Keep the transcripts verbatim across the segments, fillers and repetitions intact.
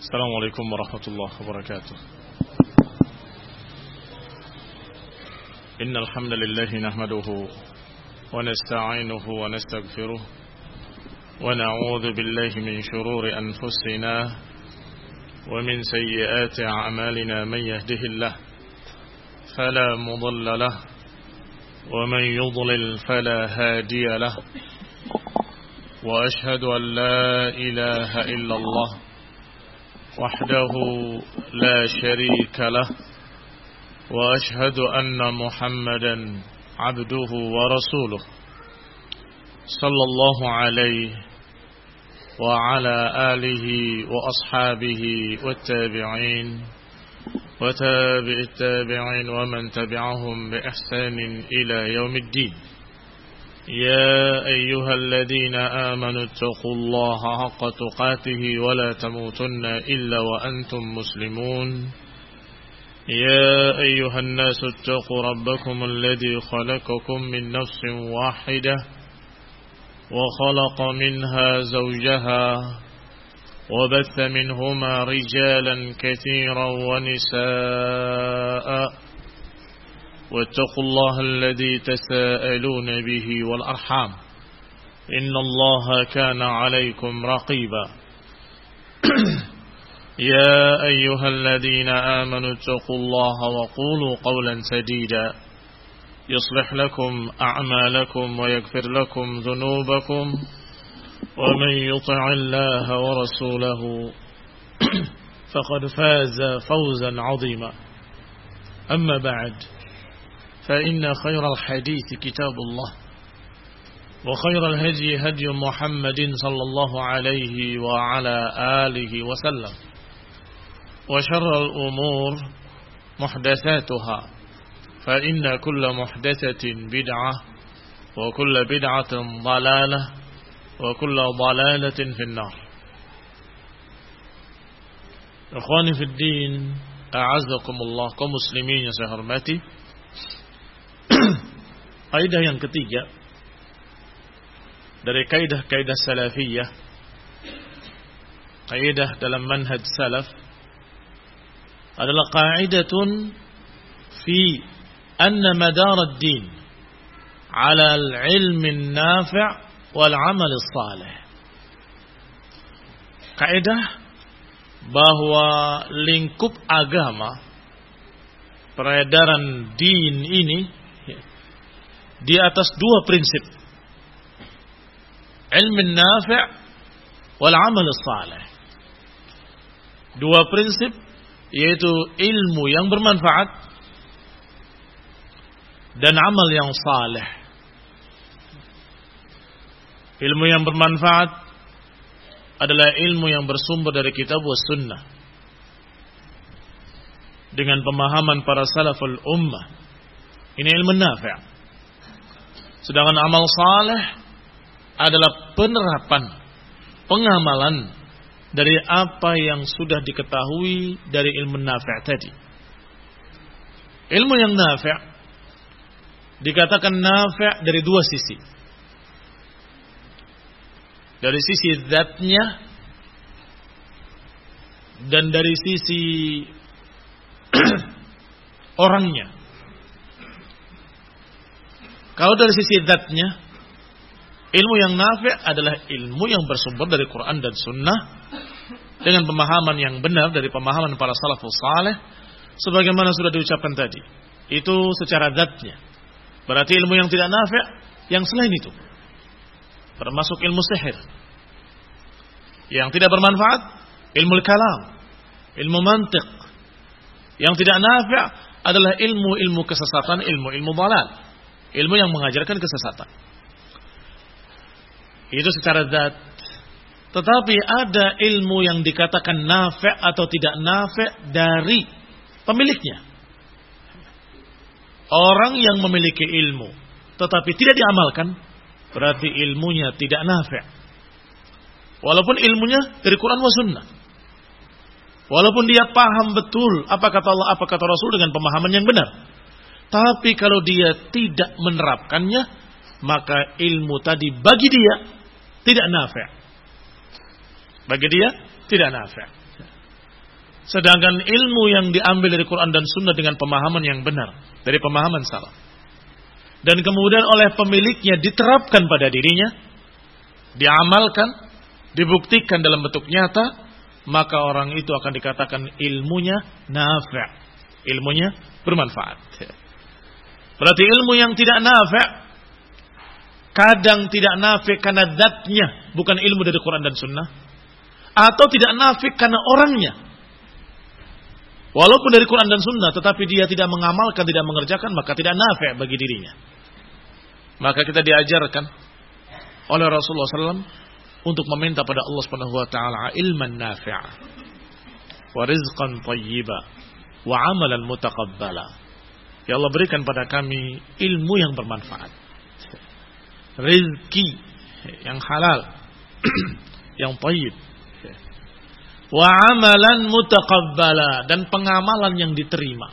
السلام عليكم ورحمة الله وبركاته. إن الحمد لله نحمده ونستعينه ونستغفره ونعوذ بالله من شرور أنفسنا ومن سيئات أعمالنا. من يهده الله فلا مضل له ومن يضلل فلا هادي له، وأشهد أن لا إله إلا الله وحده لا شريك له، وأشهد أن محمدا عبده ورسوله صلى الله عليه وعلى آله وأصحابه والتابعين وتابع التابعين ومن تبعهم بإحسان إلى يوم الدين. يا أيها الذين آمنوا اتقوا الله حق تقاته ولا تموتن إلا وأنتم مسلمون. يا أيها الناس اتقوا ربكم الذي خلقكم من نفس واحدة وخلق منها زوجها وبث منهما رجالا كثيرا ونساء، واتقوا الله الذي تساءلون به والأرحام إن الله كان عليكم رقيبا. يا أيها الذين آمنوا اتقوا الله وقولوا قولا سديدا يصلح لكم أعمالكم ويغفر لكم ذنوبكم، ومن يطع الله ورسوله فقد فاز فوزا عظيما. أما بعد، فإن خير الحديث كتاب الله، وخير الهدي هدي محمد صلى الله عليه وعلى آله وسلم، وشر الأمور محدثاتها، فإن كل محدثة بدعة وكل بدعة ضلالة وكل ضلالة في النار. Ikhwani fi din, a'azzakumullah, kaum muslimin yang saya hormati. Kaidah yang ketiga dari kaidah-kaidah salafiyah, kaidah dalam manhaj salaf, adalah qaidatun fi anna madar ad-din ala al-ilm an-nafi' wal 'amal as-salih. Kaidah bahwa lingkup agama, peredaran din ini di atas dua prinsip, ilmu nafi' wal amal salih. Dua prinsip, yaitu ilmu yang bermanfaat dan amal yang saleh. Ilmu yang bermanfaat adalah ilmu yang bersumber dari kitab wa sunnah dengan pemahaman para salaful ummah. Ini ilmu nafi'. Sedangkan amal saleh adalah penerapan, pengamalan dari apa yang sudah diketahui dari ilmu nafi' tadi. Ilmu yang nafi' dikatakan nafi' dari dua sisi. Dari sisi zatnya dan dari sisi orangnya. Kalau dari sisi zatnya, ilmu yang nafi' adalah ilmu yang bersumber dari Quran dan Sunnah dengan pemahaman yang benar dari pemahaman para salafus saleh, sebagaimana sudah diucapkan tadi. Itu secara zatnya. Berarti ilmu yang tidak nafi' yang selain itu, termasuk ilmu sihir. Yang tidak bermanfaat, ilmu kalam, ilmu mantiq. Yang tidak nafi' adalah ilmu-ilmu kesesatan, ilmu-ilmu dhalal, ilmu yang mengajarkan kesesatan. Itu secara zat. Tetapi ada ilmu yang dikatakan nafi' atau tidak nafi' dari pemiliknya. Orang yang memiliki ilmu tetapi tidak diamalkan, berarti ilmunya tidak nafi'. Walaupun ilmunya dari Quran wa sunnah. Walaupun dia paham betul apa kata Allah, apa kata Rasul dengan pemahaman yang benar. Tapi kalau dia tidak menerapkannya, maka ilmu tadi bagi dia tidak nafi'. Bagi dia tidak nafi'. Sedangkan ilmu yang diambil dari Quran dan Sunnah dengan pemahaman yang benar, dari pemahaman salaf, dan kemudian oleh pemiliknya diterapkan pada dirinya, diamalkan, dibuktikan dalam bentuk nyata, maka orang itu akan dikatakan ilmunya nafi', ilmunya bermanfaat. Berarti ilmu yang tidak nafi', kadang tidak nafi' karena zatnya, bukan ilmu dari Quran dan Sunnah, atau tidak nafi' karena orangnya. Walaupun dari Quran dan Sunnah, tetapi dia tidak mengamalkan, tidak mengerjakan, maka tidak nafi' bagi dirinya. Maka kita diajarkan oleh Rasulullah shallallahu alaihi wasallam untuk meminta pada Allah subhanahu wa taala ilman nafi'a, wa rizqan thayyiba, wa amalan mutaqabbala. Ya Allah, berikan pada kami ilmu yang bermanfaat, rizki yang halal, yang thayyib, wa amalan mutaqabbala, dan pengamalan yang diterima.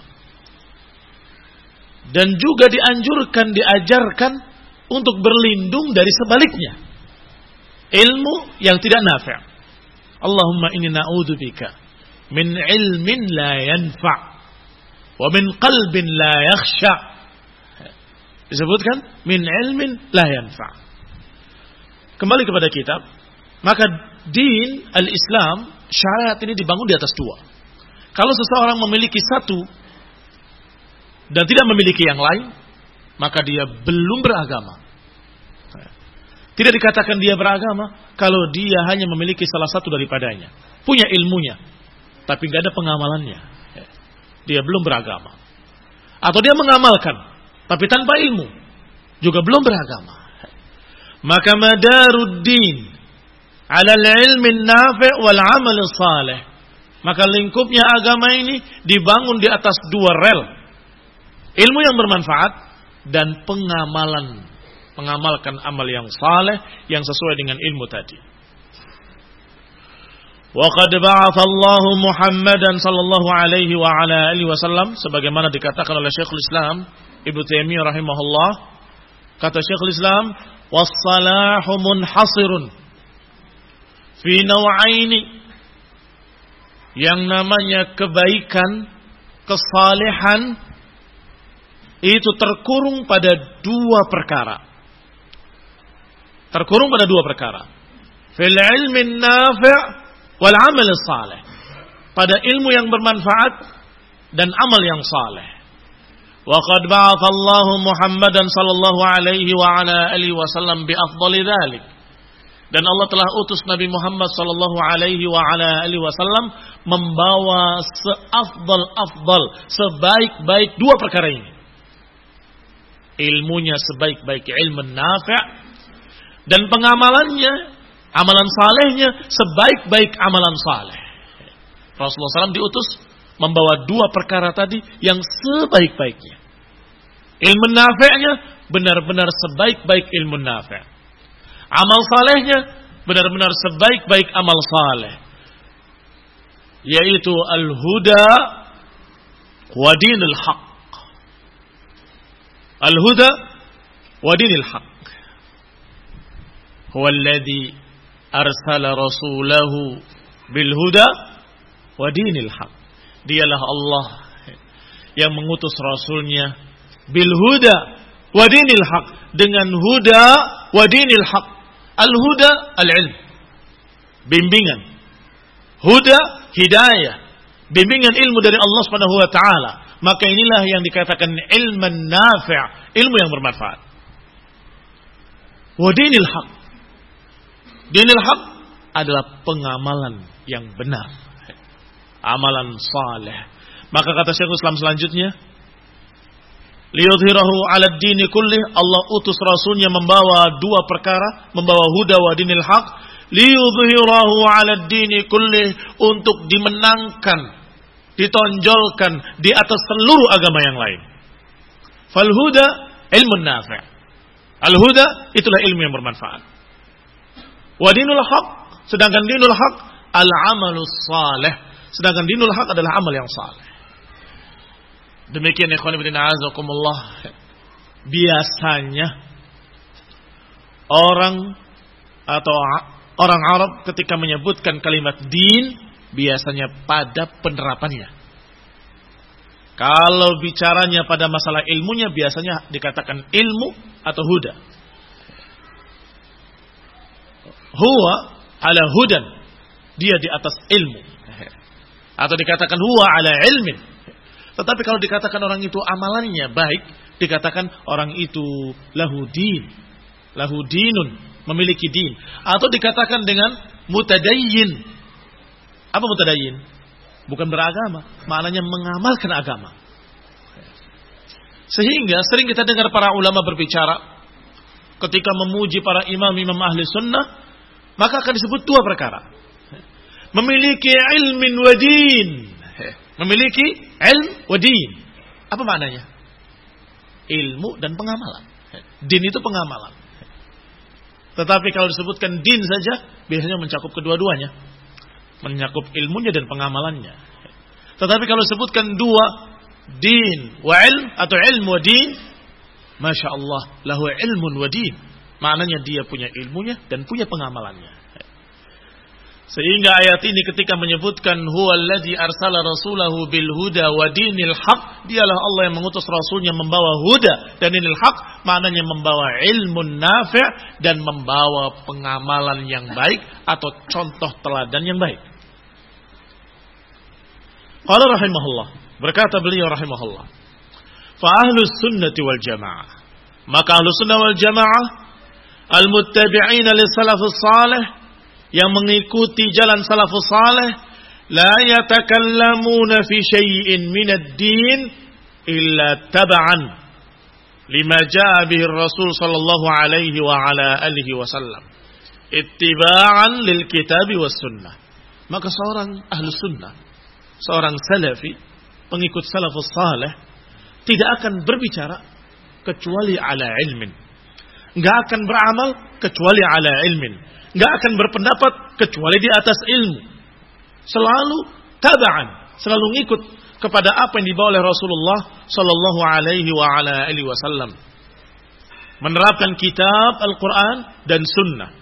Dan juga dianjurkan, diajarkan untuk berlindung dari sebaliknya, ilmu yang tidak nafi'. Allahumma inni na'udzubika min ilmin la yanfa' wa min qalbin la yakhsha. Disebutkan min ilmin la yanfa'. Kembali kepada kitab, maka din al-Islam, syariat ini dibangun di atas dua. Kalau seseorang memiliki satu dan tidak memiliki yang lain, maka dia belum beragama. Tidak dikatakan dia beragama kalau dia hanya memiliki salah satu daripadanya, punya ilmunya, tapi tidak ada pengamalannya. Dia belum beragama. Atau dia mengamalkan, tapi tanpa ilmu, juga belum beragama. Maka madaruddin ala al-ilmin nafi' wal amal salih. Maka lingkupnya agama ini dibangun di atas dua rel. Ilmu yang bermanfaat dan pengamalan, mengamalkan amal yang saleh yang sesuai dengan ilmu tadi. Wa qad ba'atha Allah Muhammadan sallallahu alaihi wa ala alihi wasallam, sebagaimana dikatakan oleh Syekhul Islam Ibnu Taimiyah rahimahullah. Kata Syekhul Islam, was-salahu munhasirun fi naw'aini. Yang namanya kebaikan, kesalehan itu terkurung pada dua perkara. Terkurung pada dua perkara. Fil ilmin nafi' wal amal salih. Pada ilmu yang bermanfaat dan amal yang saleh. Wa qad ba'atha Allah Muhammadan sallallahu alaihi wa ala alihi wasallam bi afdali dzalik. Dan Allah telah utus Nabi Muhammad sallallahu alaihi wa ala alihi wasallam membawa seafdal-afdal, sebaik-baik dua perkara ini. Ilmunya sebaik-baik ilmu nafi', dan pengamalannya, amalan salehnya sebaik-baik amalan saleh. Rasulullah sallallahu alaihi wasallam diutus membawa dua perkara tadi yang sebaik-baiknya. Ilmu nafi'nya benar-benar sebaik-baik ilmu nafi'. Amal salehnya benar-benar sebaik-baik amal saleh, yaitu al-huda wa dinul haq. Al-huda wa dinul haq. Huwa alladhi arsala rasulahu bil huda wa dinil haq. Dialah Allah yang mengutus rasulnya bil huda wa dinil haq, dengan huda wa dinil haq. Al-huda al-ilm, bimbingan. Huda, hidayah, bimbingan ilmu dari Allah Subhanahu wa taala. Maka inilah yang dikatakan ilman nafi', ilmu yang bermanfaat. Wa dinil haq. Dinil haq adalah pengamalan yang benar, amalan saleh. Maka kata Syekhul Islam selanjutnya, liyudhirahu 'ala ad-dini kullih, Allah utus rasulnya membawa dua perkara, membawa huda wa dinil haq, liyudhirahu 'ala ad-dini kullih, untuk dimenangkan, ditonjolkan di atas seluruh agama yang lain. Fal huda ilmun nafi'. Al huda itulah ilmu yang bermanfaat. Wa dinul haq, sedangkan dinul haq al amalus salih, sedangkan dinul haq adalah amal yang saleh. Demikian ikhwan fillah azakumullah. Biasanya orang atau orang Arab ketika menyebutkan kalimat din biasanya pada penerapannya. Kalau bicaranya pada masalah ilmunya, biasanya dikatakan ilmu atau huda. Huwa ala hudan, dia di atas ilmu. Atau dikatakan huwa ala ilmin. Tetapi kalau dikatakan orang itu amalannya baik, dikatakan orang itu lahu din, lahu dinun, memiliki din. Atau dikatakan dengan mutadayyin. Apa mutadayyin? Bukan beragama, maknanya mengamalkan agama. Sehingga sering kita dengar para ulama berbicara ketika memuji para imam-imam ahli sunnah, maka akan disebut dua perkara. Memiliki ilmin wa din. Memiliki ilm wa din. Apa maknanya? Ilmu dan pengamalan. Din itu pengamalan. Tetapi kalau disebutkan din saja, biasanya mencakup kedua-duanya. Mencakup ilmunya dan pengamalannya. Tetapi kalau disebutkan dua, din wa ilm atau ilmu wa din, Masya Allah, lahu ilmun wa din. Maknanya dia punya ilmunya dan punya pengamalannya. Sehingga ayat ini ketika menyebutkan huwallazi arsala rasulahu bil huda wa dinil haq, dialah Allah yang mengutus rasulnya membawa huda dan dinil haq, maknanya membawa ilmun nafi' dan membawa pengamalan yang baik atau contoh teladan yang baik. Qala rahimahullah, berkata beliau rahimahullah, fa ahlus sunnati wal jamaah, maka ahlus sunnah wal jamaah al-muttabi'ina lis salafus salih, yang mengikuti jalan salafus salih, la yatakallamuna fi syai'in minad din illa tab'an lima jaa bihi Rasul sallallahu alaihi wa ala alihi wasallam, ittiba'an lil kitabi was sunnah. Maka seorang ahlus sunnah, seorang salafi, pengikut salafus salih, tidak akan berbicara kecuali ala ilmin, enggak akan beramal kecuali ala ilmin, enggak akan berpendapat kecuali di atas ilmu. Selalu taba'an, selalu ngikut kepada apa yang dibawa oleh Rasulullah sallallahu alaihi wa ala alihi wasallam. Menerapkan kitab Al-Qur'an dan sunnah.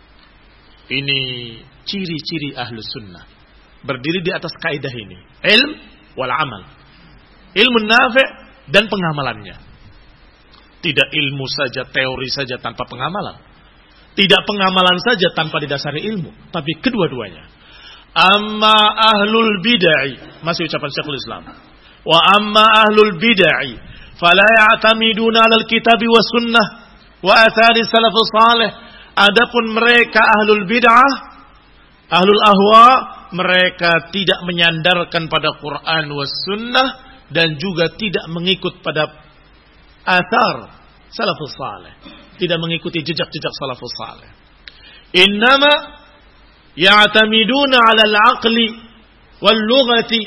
Ini ciri-ciri ahlus sunnah. Berdiri di atas kaidah ini. Ilm wal amal. Ilmu nafi' dan pengamalannya. Tidak ilmu saja, teori saja tanpa pengamalan. Tidak pengamalan saja tanpa didasari ilmu, tapi kedua-duanya. Amma ahlul bid'ah, masih ucapan Syekhul Islam. Wa amma ahlul bid'ah, fala ya'tamiduna 'alal kitabi was sunnah wa athari salafus salih. Adapun mereka ahlul bid'ah, ahlul ahwa, mereka tidak menyandarkan pada Quran was sunnah dan juga tidak mengikut pada athar salafus salih. Tidak mengikuti jejak-jejak salafus salih. Innama ya'tamiduna 'ala al-'aqli wal lughati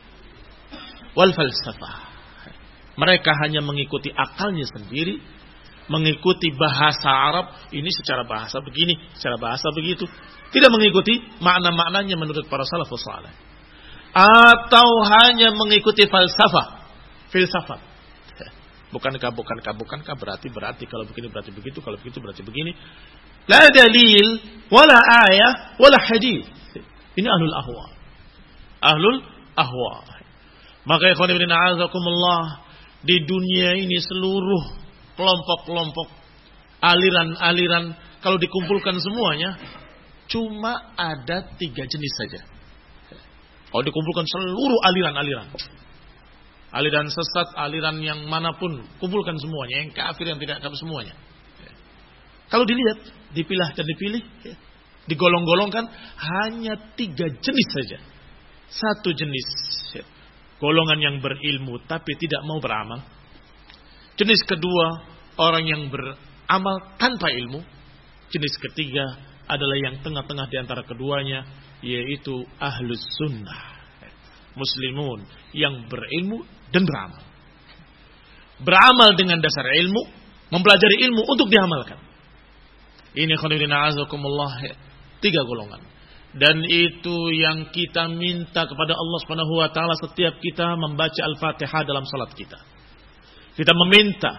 wal falsafah. Mereka hanya mengikuti akalnya sendiri, mengikuti bahasa Arab, ini secara bahasa begini, secara bahasa begitu. Tidak mengikuti makna-maknanya menurut para salafus salih. Atau hanya mengikuti falsafah, filsafat. Bukankah, bukankah, bukankah, berarti, berarti, kalau begini, berarti begitu, kalau begitu, berarti begini. La dalil, wala ayah, wala hadith. Ini ahlul ahwa. Ahlul ahwa. Maka ikhwan ibn a'azakumullah, di dunia ini seluruh kelompok-kelompok, aliran-aliran, kalau dikumpulkan semuanya, cuma ada tiga jenis saja. Kalau dikumpulkan seluruh aliran-aliran. Aliran sesat, aliran yang manapun, kumpulkan semuanya, yang kafir, yang tidak kafir, semuanya. Kalau dilihat, dipilah dan dipilih, digolong-golongkan, hanya tiga jenis saja. Satu jenis, golongan yang berilmu tapi tidak mau beramal. Jenis kedua, orang yang beramal tanpa ilmu. Jenis ketiga adalah yang tengah-tengah di antara keduanya, yaitu ahlus sunnah. Muslimun yang berilmu dan beramal. Beramal dengan dasar ilmu, mempelajari ilmu untuk diamalkan. Ini khonirina azakumullah, tiga golongan. Dan itu yang kita minta kepada Allah Subhanahu wa taala setiap kita membaca Al-Fatihah dalam salat kita. Kita meminta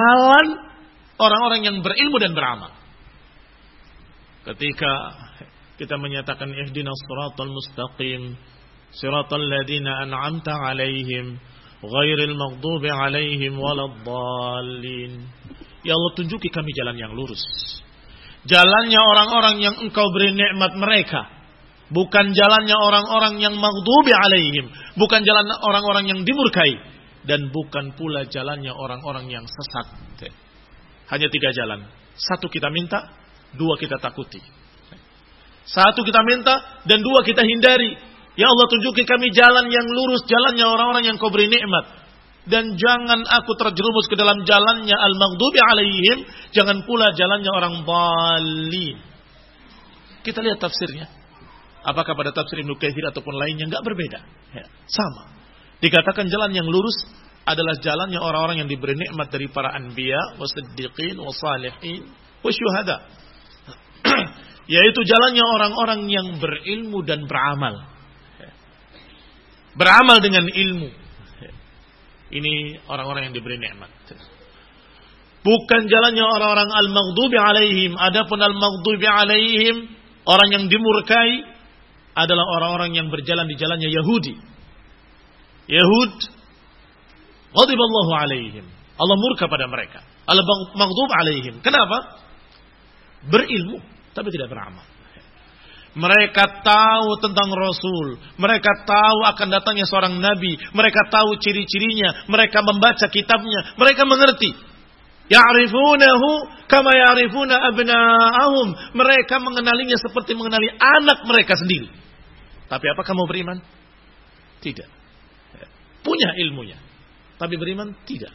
jalan orang-orang yang berilmu dan beramal. Ketika kita menyatakan ihdinas siratal mustaqim, siratal ladzina an'amta 'alaihim, ghairil maghdubi 'alaihim waladdallin. Ya Allah, tunjuki kami jalan yang lurus. Jalannya orang-orang yang Engkau beri nikmat mereka. Bukan jalannya orang-orang yang maghdubi alaihim. Bukan jalan orang-orang yang dimurkai. Dan bukan pula jalannya orang-orang yang sesat. Hanya tiga jalan. Satu kita minta, dua kita takuti. Satu kita minta, dan dua kita hindari. Ya Allah, tunjuki kami jalan yang lurus, jalannya orang-orang yang Kau beri nikmat. Dan jangan aku terjerumus ke dalam jalannya al-maghdubi alaihim. Jangan pula jalannya orang dhalin. Kita lihat tafsirnya. Apakah pada tafsir Ibnu Katsir ataupun lainnya, enggak berbeda. Ya, sama. Dikatakan jalan yang lurus adalah jalannya orang-orang yang diberi nikmat dari para anbiya, wasiddiqin, wasalihin, wasyuhada. Yaitu jalannya orang-orang yang berilmu dan beramal. Beramal dengan ilmu. Ini orang-orang yang diberi nikmat. Bukan jalannya orang-orang al-maghdubi alaihim. Adapun al-maghdubi alaihim, orang yang dimurkai, adalah orang-orang yang berjalan di jalannya Yahudi. Yahud, ghadiballahu alaihim. Allah murka pada mereka. Al-maghdub alaihim. Kenapa? Berilmu, tapi tidak beramal. Mereka tahu tentang Rasul. Mereka tahu akan datangnya seorang Nabi. Mereka tahu ciri-cirinya. Mereka membaca kitabnya. Mereka mengerti. Ya'rifunahu kama ya'rifuna abna'ahum. Mereka mengenalinya seperti mengenali anak mereka sendiri. Tapi apakah mau beriman? Tidak. Punya ilmunya, tapi beriman? Tidak.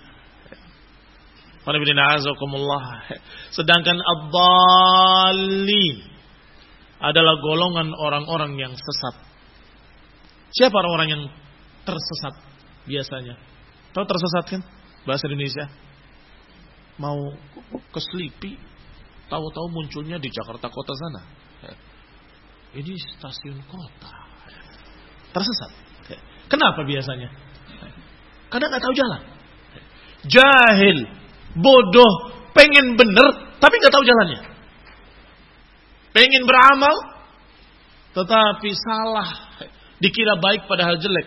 Sedangkan ad-dallin adalah golongan orang-orang yang sesat. Siapa orang-orang yang tersesat biasanya? Tahu tersesat kan? Bahasa Indonesia. Mau ke Selipi, tahu-tahu munculnya di Jakarta kota sana. Ini stasiun kota. Tersesat. Kenapa biasanya? Karena nggak tahu jalan. Jahil, bodoh, pengen bener, tapi nggak tahu jalannya. Pengen beramal, tetapi salah. Dikira baik padahal jelek.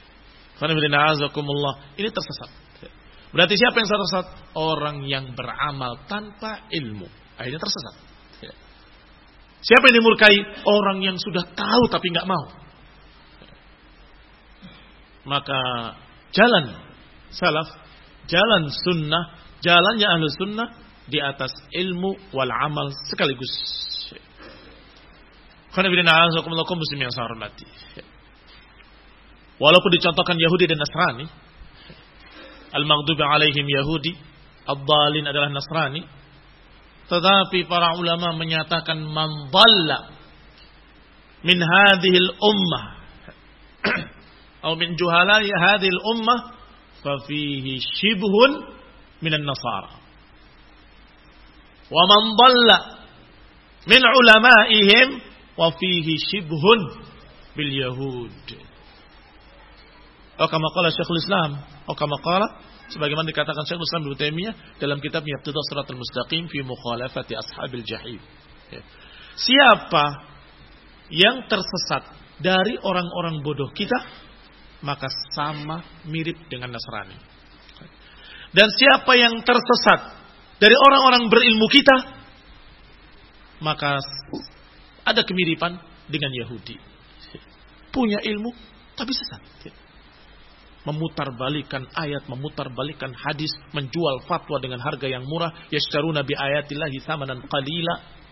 Ini tersesat. Berarti siapa yang tersesat? Orang yang beramal tanpa ilmu. Akhirnya tersesat. Siapa yang dimurkai? Orang yang sudah tahu tapi nggak mau. Maka jalan salaf, jalan sunnah, jalannya ahlu sunnah di atas ilmu wal amal sekaligus. Walaupun dicontohkan Yahudi dan Nasrani, al-maghdubi alaihim Yahudi, ad-dhalin adalah Nasrani, tetapi para ulama menyatakan man dhalla min hadhil ummah atau min juhalai hadhil ummah fa fihi shibhun minan nasara wa man dhalla min ulamaihim wa fihi shibhun bil yahud. Atau kama qala Syekhul Islam, atau kama qala sebagaimana dikatakan Syekhul Islam Ibnu Taimiyah dalam kitabnya Iqtidas Shiratal Mustaqim fi Mukhalafati Ashabil Jahim. Siapa yang tersesat dari orang-orang bodoh kita, maka sama mirip dengan Nasrani. Dan siapa yang tersesat dari orang-orang berilmu kita, maka ada kemiripan dengan Yahudi. Punya ilmu tapi sesat. Memutarbalikkan ayat, memutarbalikkan hadis, menjual fatwa dengan harga yang murah, yashtaruna bi ayatillahi tsamanan qalila.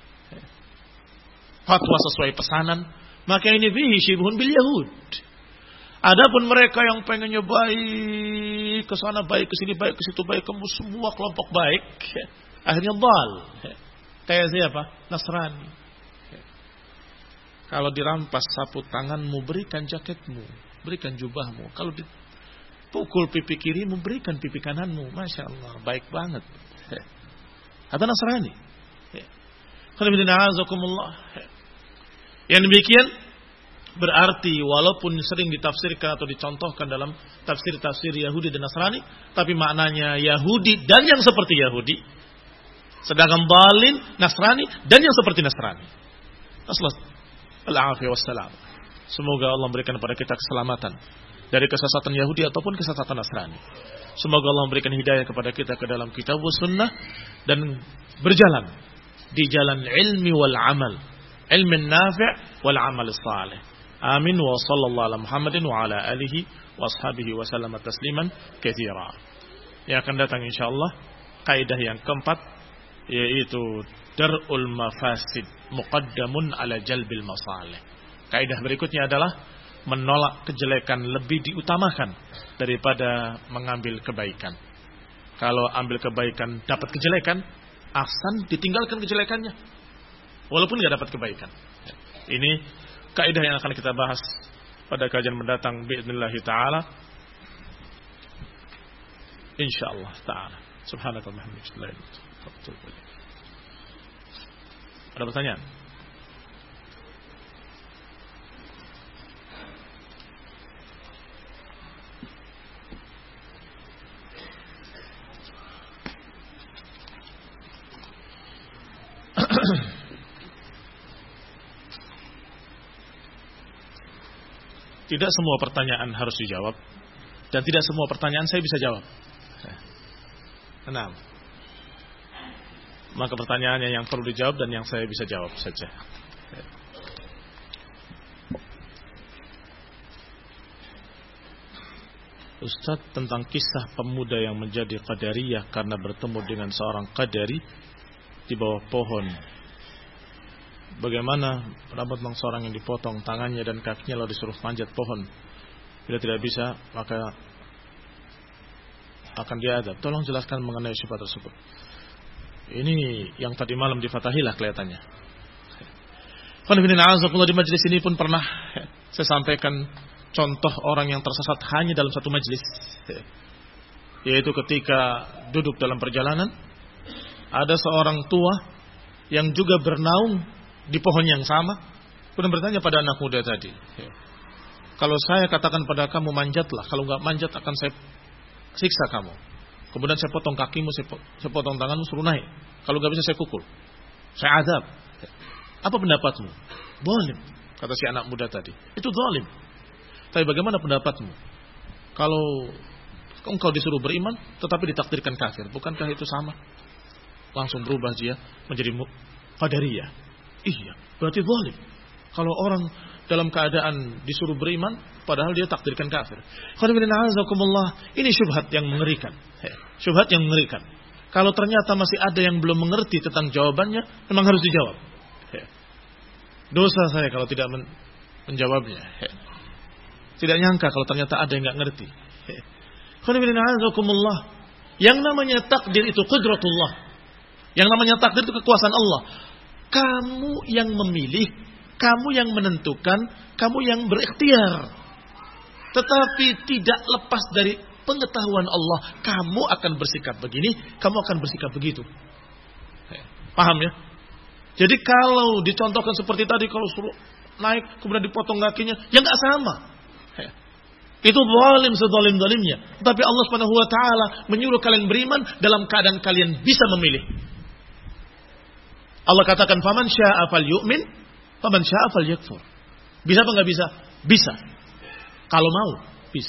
Fatwa sesuai pesanan, maka ini fihi syibhun bil yahud. Adapun mereka yang pengennya baik, ke sana baik, ke sini baik, ke situ baik, kamu semua kelompok baik, akhirnya dhal. Kayak siapa? Nasrani. Kalau dirampas sapu tanganmu, berikan jaketmu, berikan jubahmu. Kalau dipukul pipi kirimu, berikan pipi kananmu. Masya Allah, baik banget. Atau Nasrani. Yang demikian berarti walaupun sering ditafsirkan atau dicontohkan dalam tafsir-tafsir Yahudi dan Nasrani, tapi maknanya Yahudi dan yang seperti Yahudi. Sedangkan Dhalin, Nasrani dan yang seperti Nasrani. Aslas al-afiyah wassalam. Semoga Allah memberikan kepada kita keselamatan dari kesesatan Yahudi ataupun kesesatan Nasrani. Semoga Allah memberikan hidayah kepada kita ke dalam kitab wa sunnah dan berjalan di jalan ilmi wal amal, ilmin nafi' wal amal salih. Amin wa sallallahu ala Muhammadin wa ala alihi wa ashabihi wa sallama tasliman katsira. Yang akan datang insyaallah kaidah yang keempat, yaitu dar'ul mafasid muqaddamun ala jalbil masalih. Kaidah berikutnya adalah menolak kejelekan lebih diutamakan daripada mengambil kebaikan. Kalau ambil kebaikan dapat kejelekan, ahsan ditinggalkan kejelekannya walaupun tidak dapat kebaikan. Ini kaidah yang akan kita bahas pada kajian mendatang biidznillah taala. Insyaallah taala. Subhanakallahumma wa bihamdika. Ada pertanyaan? Tidak semua pertanyaan harus dijawab, dan tidak semua pertanyaan saya bisa jawab. Enam. Maka pertanyaannya yang perlu dijawab dan yang saya bisa jawab saja. Ustaz, tentang kisah pemuda yang menjadi qadariyah karena bertemu dengan seorang qadari di bawah pohon. Bagaimana pendapat tentang seorang yang dipotong tangannya dan kakinya lalu disuruh manjat pohon? Bila tidak bisa, maka akan diadab. Tolong jelaskan mengenai syubhat tersebut. Ini yang tadi malam di Fatahilah kelihatannya. Di majlis ini pun pernah saya sampaikan contoh orang yang tersesat hanya dalam satu majlis, yaitu ketika duduk dalam perjalanan, ada seorang tua yang juga bernaung di pohon yang sama, kemudian bertanya pada anak muda tadi, kalau saya katakan pada kamu manjatlah, kalau enggak manjat akan saya siksa kamu. Kemudian saya potong kakimu, saya potong tanganmu, suruh naik. Kalau enggak bisa saya pukul, saya azab. Apa pendapatmu? Zalim, kata si anak muda tadi. Itu zalim. Tapi bagaimana pendapatmu? Kalau engkau disuruh beriman tetapi ditakdirkan kafir, bukankah itu sama? Langsung berubah dia menjadi qadariyah. Iya, berarti zalim. Kalau orang dalam keadaan disuruh beriman padahal dia takdirkan kafir. Ini syubhat yang mengerikan. Syubhat yang mengerikan. Kalau ternyata masih ada yang belum mengerti tentang jawabannya, memang harus dijawab. Dosa saya kalau tidak men- menjawabnya. Tidak nyangka kalau ternyata ada yang enggak ngerti. Yang namanya takdir itu qudratullah. Yang namanya takdir itu kekuasaan Allah. Kamu yang memilih, kamu yang menentukan, kamu yang berikhtiar. Tetapi tidak lepas dari pengetahuan Allah. Kamu akan bersikap begini, kamu akan bersikap begitu. Paham ya? Jadi kalau dicontohkan seperti tadi, kalau suruh naik kemudian dipotong kakinya, ya nggak sama. Itu zalim sezalim-zalimnya. Tapi Allah Subhanahu wa taala menyuruh kalian beriman dalam keadaan kalian bisa memilih. Allah katakan faman syaa'a falyu'min, faman syaa'a falyakfur. Bisa apa enggak bisa? Bisa. Kalau mau, bisa.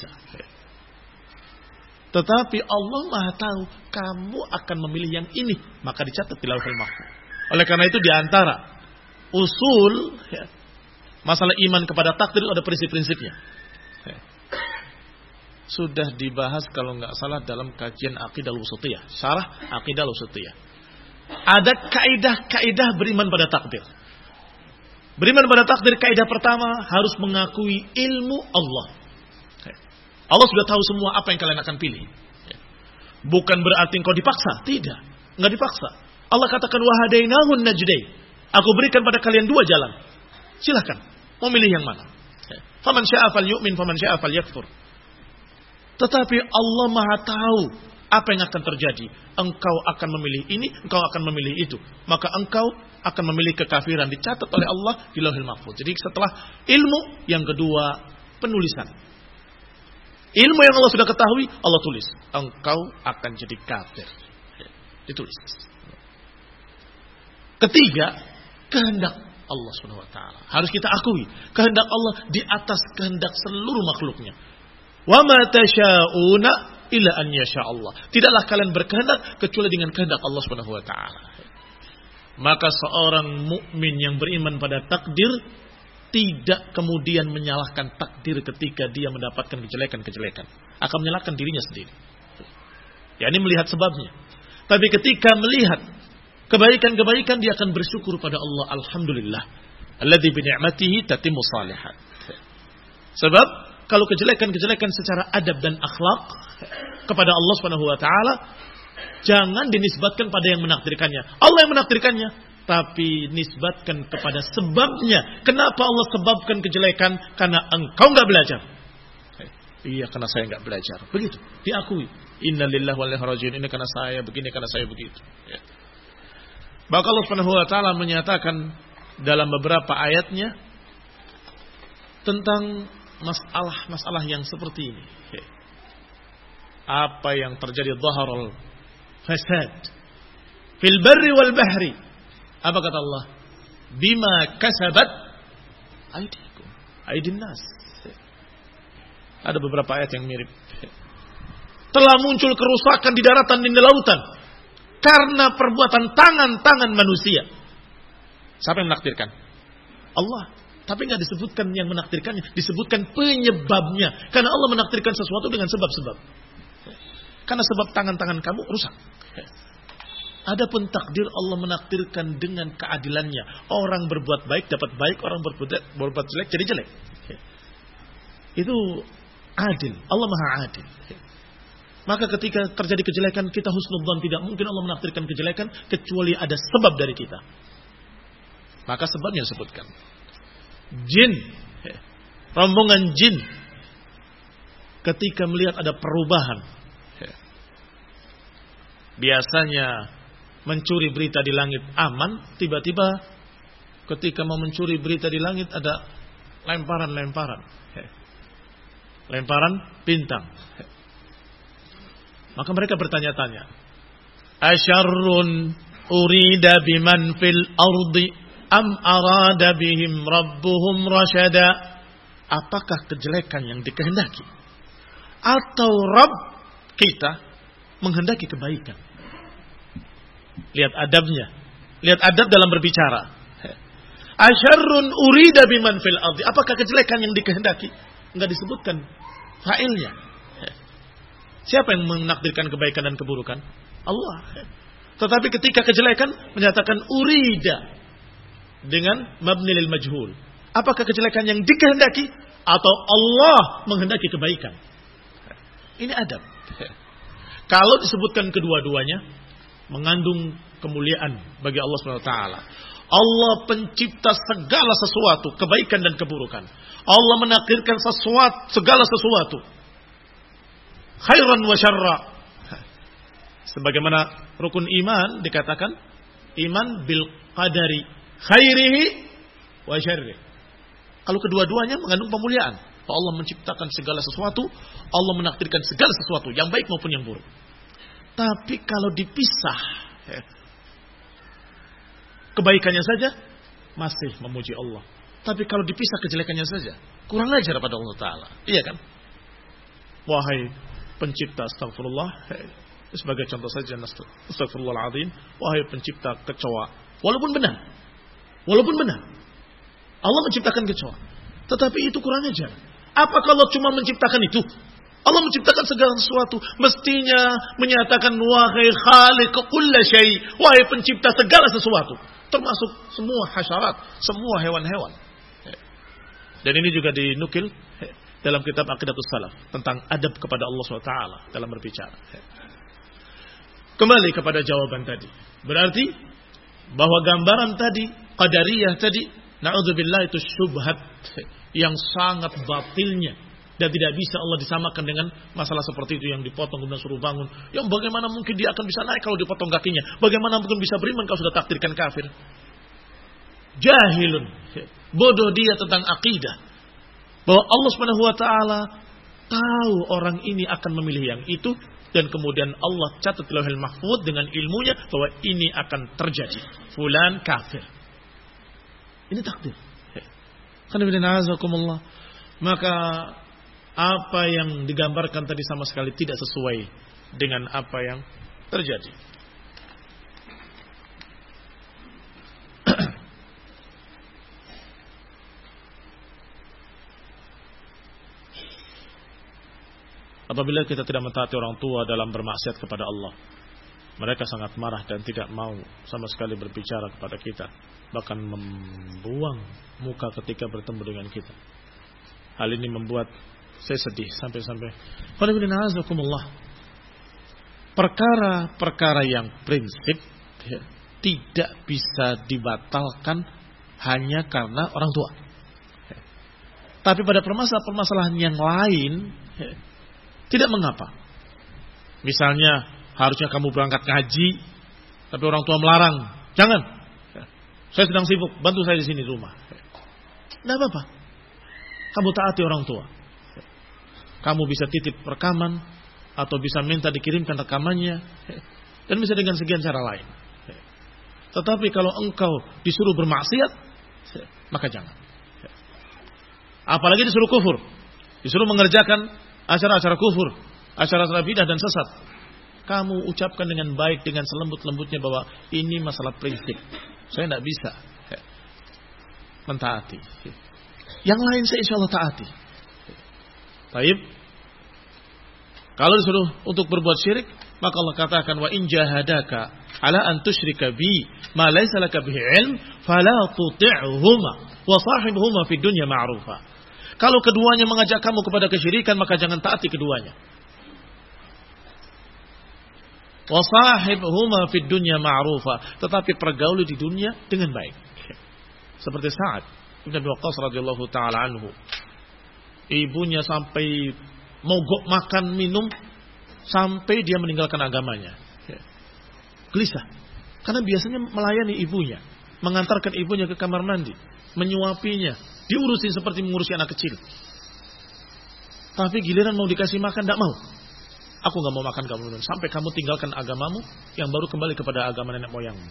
Tetapi Allah Maha tahu kamu akan memilih yang ini, maka dicatat di Lauhul Mahfuz. Oleh karena itu di antara usul ya, masalah iman kepada takdir ada prinsip-prinsipnya. Ya. Sudah dibahas kalau enggak salah dalam kajian Aqidah Al-Wasithiyah, syarah Aqidah Al-Wasithiyah. Ada kaidah-kaidah beriman pada takdir. Beriman pada takdir, kaidah pertama harus mengakui ilmu Allah. Allah sudah tahu semua apa yang kalian akan pilih. Bukan berarti engkau dipaksa, tidak, enggak dipaksa. Allah katakan wahadainahun najdain. Aku berikan pada kalian dua jalan. Silakan, mau milih yang mana? Faman syaa'a falyu'min, faman syaa'a falyakfur. Tetapi Allah Maha tahu apa yang akan terjadi. Engkau akan memilih ini, engkau akan memilih itu. Maka engkau akan memilih kekafiran. Dicatat oleh Allah di Lauhul Mahfuz. Jadi setelah ilmu, yang kedua penulisan. Ilmu yang Allah sudah ketahui, Allah tulis. Engkau akan jadi kafir. Ditulis. Ketiga, kehendak. Allah Subhanahu wa taala. Harus kita akui kehendak Allah di atas kehendak seluruh makhluknya. Wa ma tasyauna illa an yasha Allah. Tidaklah kalian berkehendak kecuali dengan kehendak Allah Subhanahu wa taala. Maka seorang mukmin yang beriman pada takdir tidak kemudian menyalahkan takdir ketika dia mendapatkan kejelekan-kejelekan. Akan menyalahkan dirinya sendiri. Ya, ini melihat sebabnya. Tapi ketika melihat kebaikan-kebaikan, dia akan bersyukur pada Allah. Alhamdulillah. Alladzi bi ni'matihi tatimmu shalihat. Sebab kalau kejelekan-kejelekan secara adab dan akhlak kepada Allah Subhanahu wa taala, jangan dinisbatkan pada yang menakdirkannya. Allah yang menakdirkannya, tapi nisbatkan kepada sebabnya. Kenapa Allah sebabkan kejelekan? Karena engkau enggak belajar. Iya, karena saya enggak belajar. Begitu, diakui. Innalillahi wa inna ilaihi raji'un. Ini karena saya begini, karena saya begitu. Ya. Maka Allah Subhanahu wa taala menyatakan dalam beberapa ayatnya tentang masalah-masalah yang seperti ini. Ya. Apa yang terjadi dhaharul fasad fil barri wal bahri. Apa kata Allah? Bima kasabat aydikum, aydin nas. Ada beberapa ayat yang mirip. Telah muncul kerusakan di daratan dan di lautan karena perbuatan tangan-tangan manusia. Siapa yang menakdirkan? Allah. Tapi nggak disebutkan yang menakdirkannya, disebutkan penyebabnya. Karena Allah menakdirkan sesuatu dengan sebab-sebab. Karena sebab tangan-tangan kamu rusak. Adapun takdir Allah menakdirkan dengan keadilannya. Orang berbuat baik dapat baik, orang berbuat, berbuat jelek jadi jelek. Itu adil. Allah Maha Adil. Maka ketika terjadi kejelekan, kita husnudzon, tidak mungkin Allah menakdirkan kejelekan kecuali ada sebab dari kita. Maka sebabnya disebutkan. Jin, rombongan jin, ketika melihat ada perubahan, biasanya mencuri berita di langit aman, tiba-tiba ketika mau mencuri berita di langit ada lemparan-lemparan, lemparan bintang. Maka mereka bertanya-tanya, asyarrun urida biman fil ardi am arada bihim rabbuhum rasyada. Apakah kejelekan yang dikehendaki atau Rabb kita menghendaki kebaikan? Lihat adabnya, lihat adab dalam berbicara. Asyarrun urida biman fil ardi. Apakah kejelekan yang dikehendaki? Enggak disebutkan fa'ilnya. Siapa yang menakdirkan kebaikan dan keburukan? Allah. Tetapi ketika kejelekan menyatakan urida dengan mabni lil majhul. Apakah kejelekan yang dikehendaki atau Allah menghendaki kebaikan? Ini adab. Kalau disebutkan kedua-duanya, mengandung kemuliaan bagi Allah Subhanahu wa taala. Allah pencipta segala sesuatu, kebaikan dan keburukan. Allah menakdirkan sesuatu, segala sesuatu, khairan wa syarra. Sebagaimana rukun iman dikatakan iman bil qadari khairihi wa syarrihi. Kalau kedua-duanya mengandung pemuliaan. Allah menciptakan segala sesuatu, Allah menakdirkan segala sesuatu, yang baik maupun yang buruk. Tapi kalau dipisah, kebaikannya saja masih memuji Allah. Tapi kalau dipisah kejelekannya saja, kurang ajar pada Allah Ta'ala. Iya kan? Wahai pencipta, astagfirullah, sebagai contoh saja, astagfirullahaladzim, wahai pencipta kecoa, walaupun benar, walaupun benar, Allah menciptakan kecoa, tetapi itu kurang ajar. Apa kalau cuma menciptakan itu? Allah menciptakan segala sesuatu, mestinya menyatakan wahai khaliq kulla syai, wahai pencipta segala sesuatu, termasuk semua hasyarat, semua hewan-hewan. Dan ini juga dinukil dalam kitab Aqidatus Salaf tentang adab kepada Allah subhanahu wa taala dalam berbicara. Kembali kepada jawaban tadi. Berarti bahwa gambaran tadi, qadariyah tadi, na'udzubillah, itu syubhat yang sangat batilnya. Dan tidak bisa Allah disamakan dengan masalah seperti itu yang dipotong kemudian suruh bangun. Yang bagaimana mungkin dia akan bisa naik kalau dipotong kakinya? Bagaimana mungkin bisa beriman kalau sudah takdirkan kafir? Jahilun. Bodoh dia tentang akidah. Bahwa Allah subhanahu wa ta'ala tahu orang ini akan memilih yang itu. Dan kemudian Allah catat di Lauhul Mahfuz dengan ilmunya bahwa ini akan terjadi. Fulan kafir. Ini takdir. Maka apa yang digambarkan tadi sama sekali tidak sesuai dengan apa yang terjadi. Apabila kita tidak mentaati orang tua dalam bermaksiat kepada Allah, mereka sangat marah dan tidak mau sama sekali berbicara kepada kita, bahkan membuang muka ketika bertemu dengan kita. Hal ini membuat saya sedih sampai-sampai perkara-perkara yang prinsip ya, tidak bisa dibatalkan hanya karena orang tua. Ya. Tapi pada permasalahan-permasalahan yang lain ya, tidak mengapa. Misalnya harusnya kamu berangkat ngaji, tapi orang tua melarang. Jangan. Ya. Saya sedang sibuk, bantu saya di sini di rumah. Ya. Tidak apa-apa. Kamu taati orang tua. Ya. Kamu bisa titip rekaman atau bisa minta dikirimkan rekamannya ya. Dan bisa dengan sekian cara lain. Ya. Tetapi kalau engkau disuruh bermaksiat, ya, maka jangan. Ya. Apalagi disuruh kufur, disuruh mengerjakan acara-acara kufur, acara-acara bidah dan sesat. Kamu ucapkan dengan baik, dengan selembut-lembutnya bahwa ini masalah prinsip. Saya tidak bisa ya, mentaati. Yang lain saya insya Allah taati. Baik. Kalau disuruh untuk berbuat syirik, maka Allah katakan wa in jahadaka ala an tusyrika bi ma laysa laka bihi ilm fala tuti'huma wa sahibhuma fid dunya ma'rufa. Kalau keduanya mengajak kamu kepada kesyirikan, maka jangan taati keduanya. Wa sahibhuma fid dunya ma'rufa, tetapi pergauli di dunia dengan baik. Seperti Sa'ad bin Abi Waqqas radhiyallahu taala anhu. Ibunya sampai mogok makan minum sampai dia meninggalkan agamanya. Gelisah. Karena biasanya melayani ibunya, mengantarkan ibunya ke kamar mandi, menyuapinya, diurusin seperti mengurusi anak kecil. Tapi giliran mau dikasih makan tidak mau. Aku nggak mau makan kamu sampai kamu tinggalkan agamamu yang baru kembali kepada agama nenek moyangmu.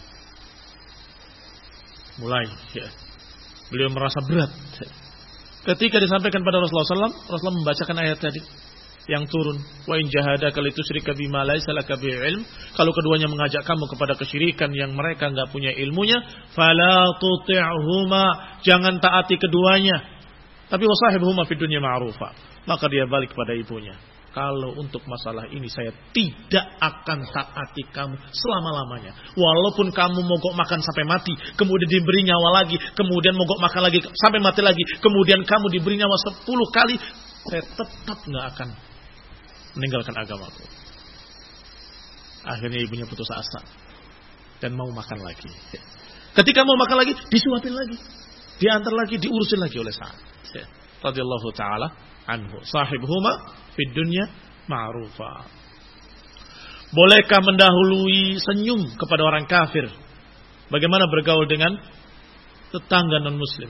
Mulai ya, beliau merasa berat. Ketika disampaikan pada Rasulullah shallallahu alaihi wasallam, Rasulullah membacakan ayat tadi yang turun. Wa in jahadaka litusyrika bima laysa laka bihi ilm. Kalau keduanya mengajak kamu kepada kesyirikan yang mereka enggak punya ilmunya, fala tuti'huma, jangan taati keduanya. Tapi wasahibhuma fid dunya ma'rufa. Maka dia balik kepada ibunya. Kalau untuk masalah ini saya tidak akan taati kamu selama-lamanya. Walaupun kamu mogok makan sampai mati, kemudian diberi nyawa lagi, kemudian mogok makan lagi sampai mati lagi, kemudian kamu diberi nyawa sepuluh kali, saya tetap nggak akan meninggalkan agamaku. Akhirnya ibunya putus asa dan mau makan lagi. Ketika mau makan lagi, disuapin lagi, diantar lagi, diurusin lagi oleh Sa'ad radhiyallahu taala anhu. Sahibhuma fid dunya ma'rufa. Bolehkah mendahului senyum kepada orang kafir? Bagaimana bergaul dengan tetangga non muslim?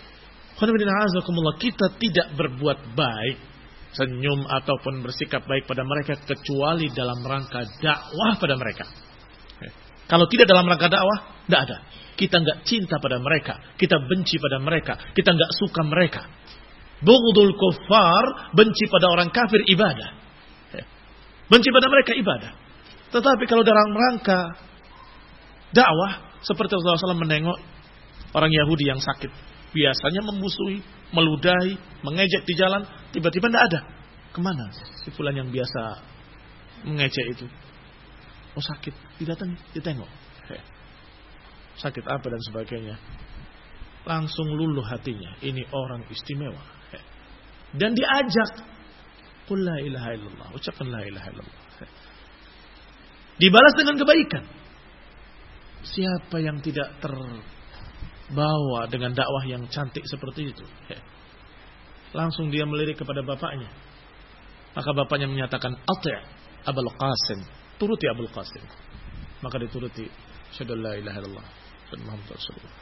Kita tidak berbuat baik, senyum ataupun bersikap baik pada mereka kecuali dalam rangka dakwah pada mereka. Kalau tidak dalam rangka dakwah, tidak ada. Kita nggak cinta pada mereka, kita benci pada mereka, kita nggak suka mereka. Bughdul kuffar, benci pada orang kafir ibadah. Benci pada mereka ibadah. Tetapi kalau dalam rangka dakwah, seperti Rasulullah shallallahu alaihi wasallam menengok orang Yahudi yang sakit, biasanya memusuhi, meludahi, mengejek di jalan, tiba-tiba tidak ada. Kemana si fulan yang biasa mengejek itu? Oh sakit, didatangi, ditengok. Sakit apa dan sebagainya. Langsung luluh hatinya. Ini orang istimewa. Dan diajak, qul la ilaha illallah, ucapkan la ilaha illallah. Dibalas dengan kebaikan. Siapa yang tidak terbawa dengan dakwah yang cantik seperti itu? Langsung dia melirik kepada bapaknya. Maka bapaknya menyatakan, ati' Abul Qasim, turuti Abul Qasim. Maka dituruti, asyhadu la ilaha illallah dan Muhammad Rasulullah.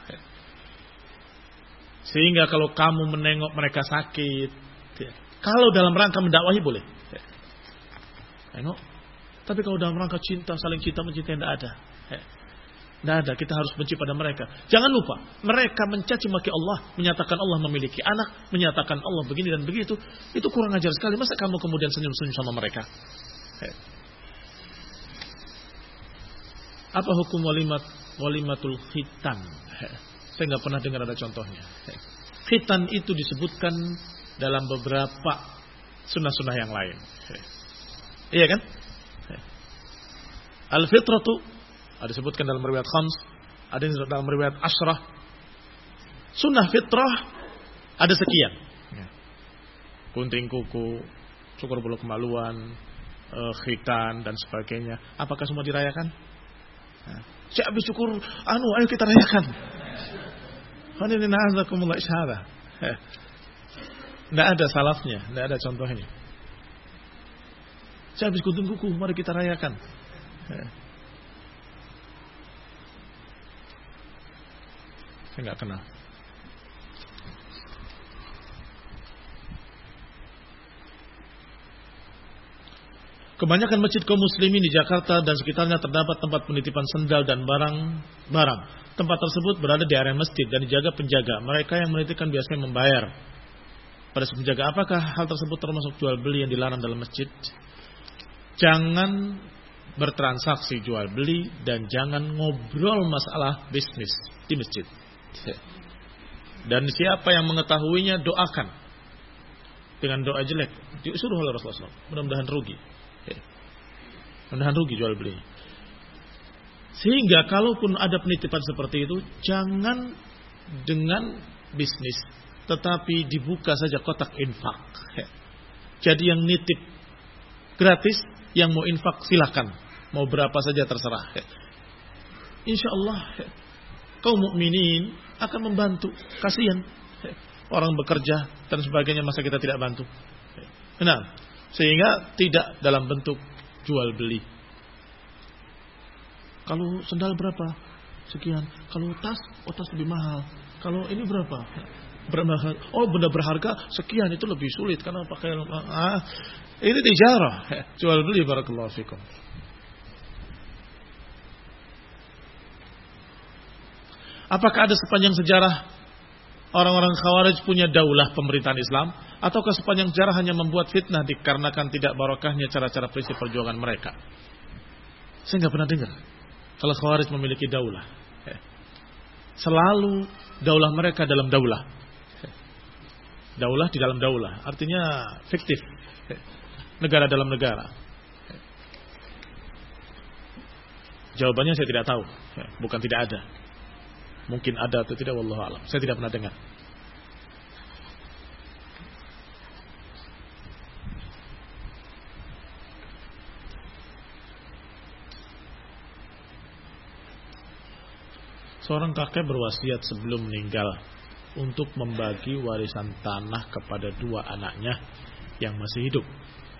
Sehingga kalau kamu menengok mereka sakit, kalau dalam rangka mendakwahi boleh. Tengok. Tapi kalau dalam rangka cinta, saling cinta mencintai, tidak ada. Tidak ada, kita harus benci pada mereka. Jangan lupa, mereka mencaci maki Allah, menyatakan Allah memiliki anak, menyatakan Allah begini dan begitu. Itu kurang ajar sekali. Masa kamu kemudian senyum-senyum sama mereka? Apa hukum walimat walimatul khitan? Saya nggak pernah dengar ada contohnya. Khitan itu disebutkan dalam beberapa sunnah-sunnah yang lain. Iya kan? Al-fitratu ada disebutkan dalam riwayat khams, ada dalam riwayat asyrah. Sunnah fitrah ada sekian. Gunting kuku, cukur bulu kemaluan, khitan dan sebagainya. Apakah semua dirayakan? Saya habis cukur, anu, ayo kita rayakan. Tidak ada salafnya, tidak ada contohnya. Saya habis gunting kuku, mari kita rayakan. Saya nggak kenal. Kebanyakan masjid kaum muslimin di Jakarta dan sekitarnya terdapat tempat penitipan sendal dan barang-barang. Tempat tersebut berada di area masjid dan dijaga penjaga. Mereka yang menitipkan biasanya membayar pada si penjaga. Apakah hal tersebut termasuk jual beli yang dilarang dalam masjid? Jangan bertransaksi jual beli dan jangan ngobrol masalah bisnis di masjid. Dan siapa yang mengetahuinya doakan dengan doa jelek, disuruh oleh Rasulullah shallallahu alaihi wasallam. Mudah-mudahan rugi. Mudah-mudahan rugi jual beli. Sehingga kalaupun ada penitipan seperti itu, jangan dengan bisnis, tetapi dibuka saja kotak infak. Jadi yang nitip gratis, yang mau infak silakan, mau berapa saja terserah. Insya Allah kaum mukminin akan membantu. Kasihan orang bekerja dan sebagainya, masa kita tidak bantu? Nah, sehingga tidak dalam bentuk jual beli. Kalau sendal berapa? Sekian. Kalau tas, oh tas lebih mahal. Kalau ini berapa? Berapa? Oh benda berharga sekian, itu lebih sulit karena pakai ah, ini tijarah, jual beli. Barakallahu fikum. Apakah ada sepanjang sejarah orang-orang Khawarij punya daulah pemerintahan Islam? Ataukah sepanjang sejarah hanya membuat fitnah dikarenakan tidak barokahnya cara-cara prinsip perjuangan mereka? Saya nggak pernah dengar kalau Khawarij memiliki daulah. Selalu daulah mereka dalam daulah. Daulah di dalam daulah, artinya fiktif. Negara dalam negara. Jawabannya saya tidak tahu. Bukan tidak ada. Mungkin ada atau tidak, wallahu a'lam. Saya tidak pernah dengar. Seorang kakek berwasiat sebelum meninggal untuk membagi warisan tanah kepada dua anaknya yang masih hidup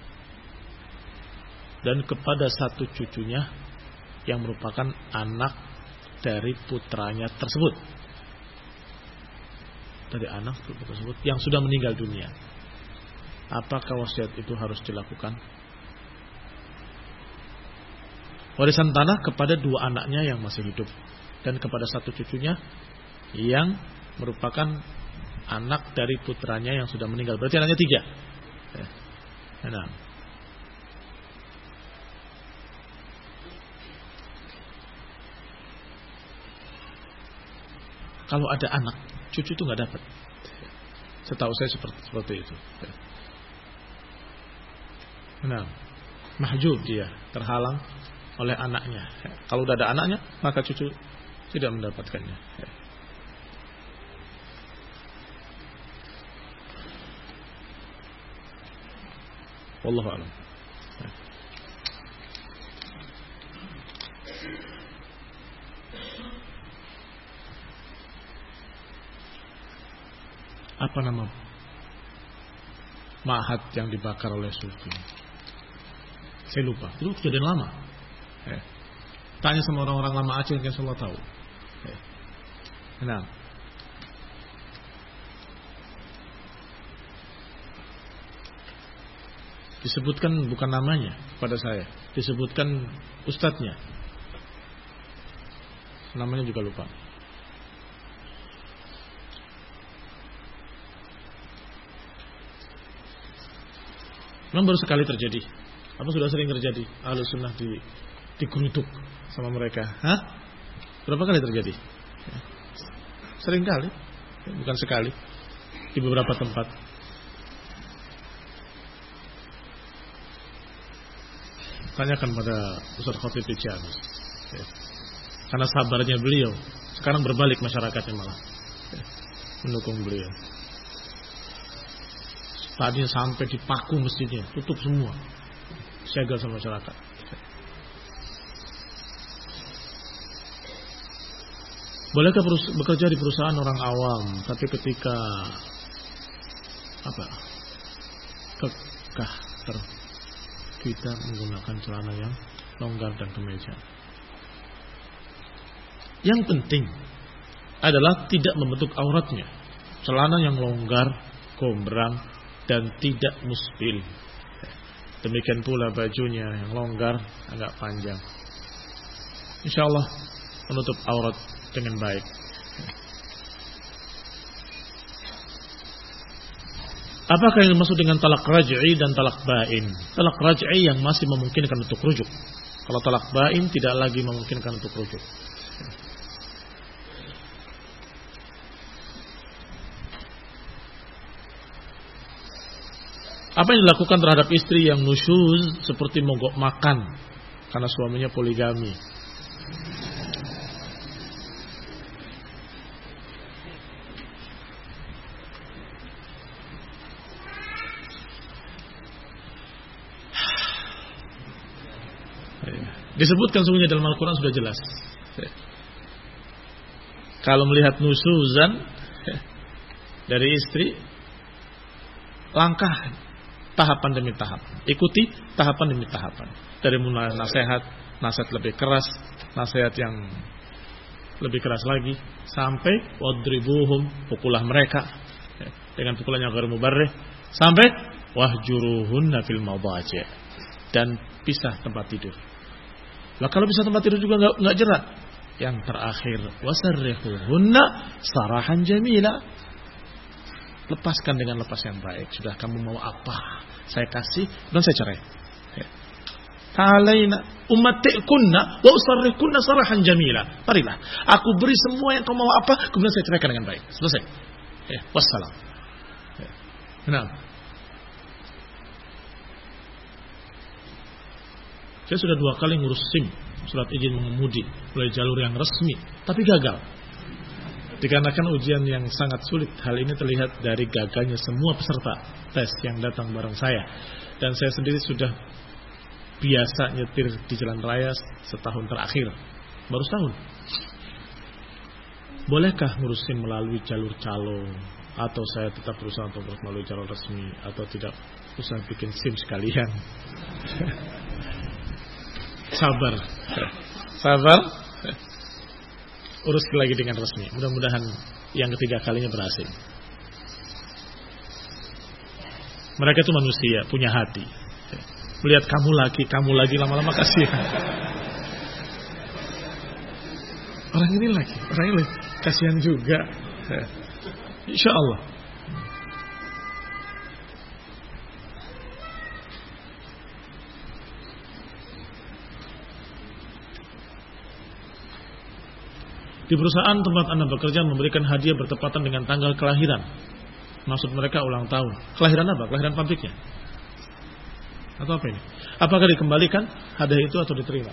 dan kepada satu cucunya yang merupakan anak dari putranya tersebut, dari anak tersebut yang sudah meninggal dunia. Apakah wasiat itu harus dilakukan? Warisan tanah kepada dua anaknya yang masih hidup dan kepada satu cucunya yang merupakan anak dari putranya yang sudah meninggal. Berarti anaknya tiga. Nah. Kalau ada anak, cucu itu nggak dapat. Setahu saya seperti seperti itu. Nah, mahjub dia, terhalang oleh anaknya. Kalau udah ada anaknya, maka cucu tidak mendapatkannya. Wallahu a'lam. Apa nama ma'had yang dibakar oleh Sufi? Saya lupa. Itu kejadian lama. Eh. Tanya sama orang-orang lama Aceh yang Allah tahu. Eh. Nah, disebutkan bukan namanya pada saya, disebutkan ustadznya. namanya juga lupa. Memang baru sekali terjadi. Apa sudah sering terjadi? Ahlus sunnah di digeruduk sama mereka. Hah? Berapa kali terjadi? Sering kali, bukan sekali. Di beberapa tempat. Tanyakan pada Ustaz Khatib Ciamis. Ya. Karena sabarnya beliau, sekarang berbalik masyarakatnya malah ya, mendukung beliau. Tadinya sampai dipaku masjidnya, tutup semua, segel sama masyarakat. Bolehkah bekerja di perusahaan orang awam, tapi ketika apa kekah ter kita menggunakan celana yang longgar dan kemeja? Yang penting adalah tidak membentuk auratnya. Celana yang longgar, gombrang, dan tidak musbil. Demikian pula bajunya yang longgar, agak panjang. InsyaAllah menutup aurat dengan baik. Apakah yang dimaksud dengan talak raj'i dan talak ba'in? Talak raj'i yang masih memungkinkan untuk rujuk. Kalau talak ba'in tidak lagi memungkinkan untuk rujuk. Apa yang dilakukan terhadap istri yang nusyuz seperti mogok makan karena suaminya poligami? Disebutkan sungguhnya dalam Al-Quran sudah jelas. Kalau melihat nusyuzan dari istri, langkah tahapan demi tahapan. Ikuti tahapan demi tahapan. Dari mulai nasihat, nasihat lebih keras, nasihat yang lebih keras lagi, sampai wadribuhum, pukulah mereka dengan pukulan yang ghair mubarrih, sampai wahjuruhunna fil madaji', dan pisah tempat tidur. Lah kalau pisah tempat tidur juga enggak enggak jerat. Yang terakhir, wasarrihuhunna sarahan jamila. Lepaskan dengan lepas yang baik. Sudah, kamu mau apa? Saya kasih dan saya cerai. Ta'alaina ummatikunna wa usarrikunna sarahan jamila. Marilah, aku beri semua yang kamu mau apa, kemudian saya ceraikan dengan baik. Selesai. Ya, wassalam. Ya. Nah. Saya sudah dua kali ngurus SIM, surat izin mengemudi, melalui jalur yang resmi, tapi gagal. Dikarenakan ujian yang sangat sulit, hal ini terlihat dari gagalnya semua peserta tes yang datang bareng saya. Dan saya sendiri sudah biasa nyetir di jalan raya setahun terakhir. Baru setahun. Bolehkah ngurusin melalui jalur calo? Atau saya tetap berusaha untuk melalui jalur resmi? Atau tidak usah bikin SIM sekalian? Sabar. Sabar. Urus lagi dengan resmi. Mudah-mudahan yang ketiga kalinya berhasil. Mereka itu manusia, punya hati. Melihat kamu lagi, kamu lagi, lama-lama kasihan. Orang ini lagi, orang ini lagi. Kasihan juga. Insya Allah. Di perusahaan tempat Anda bekerja memberikan hadiah bertepatan dengan tanggal kelahiran. Maksud mereka ulang tahun. Kelahiran apa? Kelahiran pabriknya? Atau apa ini? Apakah dikembalikan hadiah itu atau diterima?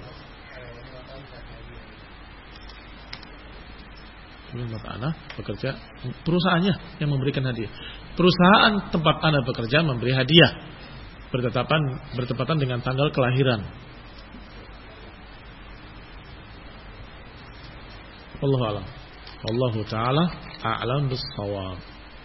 Tempat Anda bekerja, perusahaannya yang memberikan hadiah. Perusahaan tempat Anda bekerja memberi hadiah bertepatan bertepatan dengan tanggal kelahiran. Wallahu a'lam. Wallahu ta'ala a'lam bis-shawab.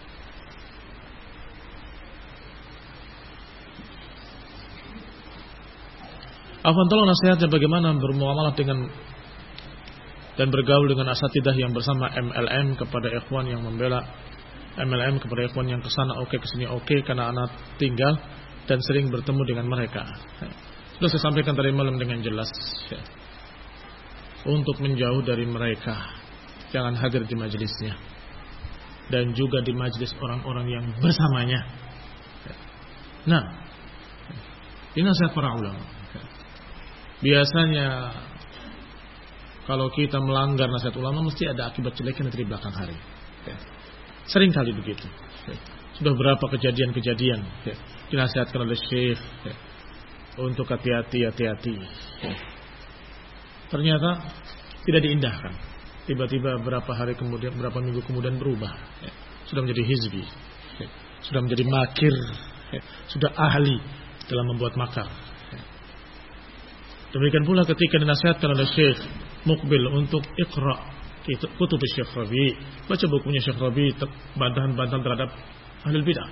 Afwan, tolong nasihatnya bagaimana bermuamalah dengan dan bergaul dengan asatidah yang bersama M L M kepada ikhwan yang membela M L M kepada ikhwan yang kesana oke, kesini oke, karena anak tinggal dan sering bertemu dengan mereka. Sudah saya sampaikan tadi malam dengan jelas. untuk menjauh dari mereka. Jangan hadir di majelisnya. Dan juga di majelis orang-orang yang bersamanya. Nah, ini nasihat para ulama. Biasanya kalau kita melanggar nasihat ulama mesti ada akibat jeleknya nanti di belakang hari. Sering kali begitu. Sudah berapa kejadian-kejadian dinasihatkan oleh syekh untuk hati-hati, hati-hati. Ternyata tidak diindahkan. Tiba-tiba berapa hari kemudian, berapa minggu kemudian berubah. Sudah menjadi hizbi, sudah menjadi makir, sudah ahli dalam membuat makar. Demikian pula ketika dinasihatkan oleh Syekh Muqbil untuk iqra kutub Syekh Rabi, baca bukunya Syekh Rabi, bantahan-bantahan terhadap ahli bidah.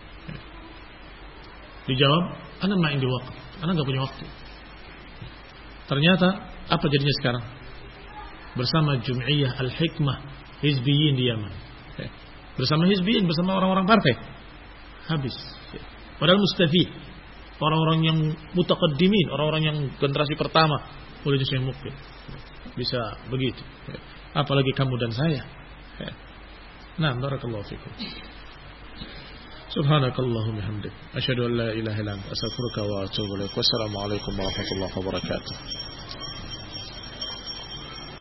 Dijawab, ana ma indi waktu, ana enggak punya waktu. Ternyata apa jadinya sekarang? Bersama Jum'iyah Al-Hikmah Hizbiyin di Yaman. Bersama Hizbiyin, bersama orang-orang partai. Habis. Padahal mustafid. Orang-orang yang mutaqaddimin, orang-orang yang generasi pertama, oleh Syekh Muqbil. Bisa begitu. Apalagi kamu dan saya. Nah, barakallahu fikum. Subhanakallahumma hamdik. Asyhadu an la ilaha illa anta astaghfiruka wa atubu ilaik. Wassalamu alaikum warahmatullahi wabarakatuh.